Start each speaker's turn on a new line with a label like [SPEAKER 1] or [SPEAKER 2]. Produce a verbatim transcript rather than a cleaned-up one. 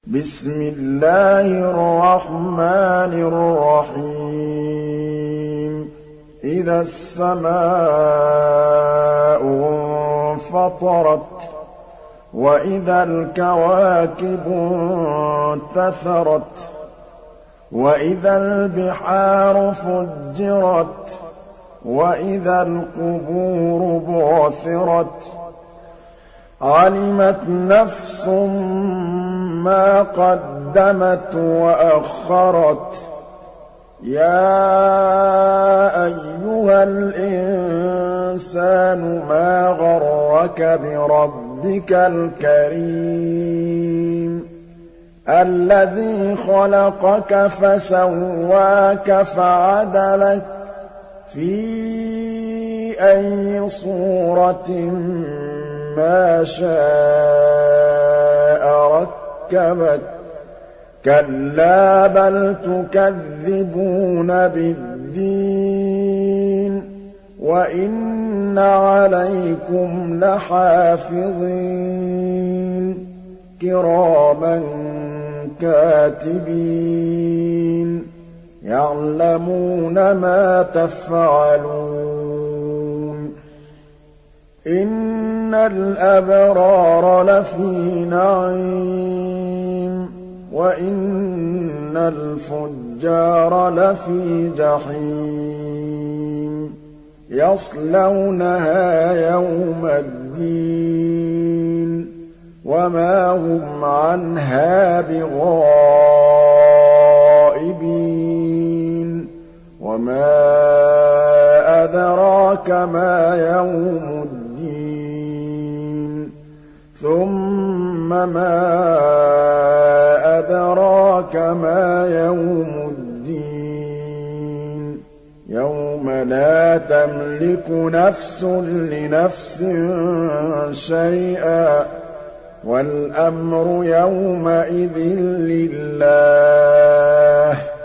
[SPEAKER 1] بسم الله الرحمن الرحيم إذا السماء انفطرت وإذا الكواكب انتثرت وإذا البحار فجرت وإذا القبور بعثرت علمت نفس ما قدمت وأخرت يا أيها الإنسان ما غرك بربك الكريم الذي خلقك فسواك فعدلك في أي صورة ما شاء ركبك كلا بل تكذبون بالدين وإن عليكم لحافظين كراما كاتبين يعلمون ما تفعلون إن الأبرار لفي نعيم وإن الفجار لفي جحيم يصلونها يوم الدين وما هم عنها بغائبين وما أدراك ما يوم الدين ثم ما أدراك ما يوم الدين يوم لا تملك نفس لنفس شيئا والأمر يومئذ لله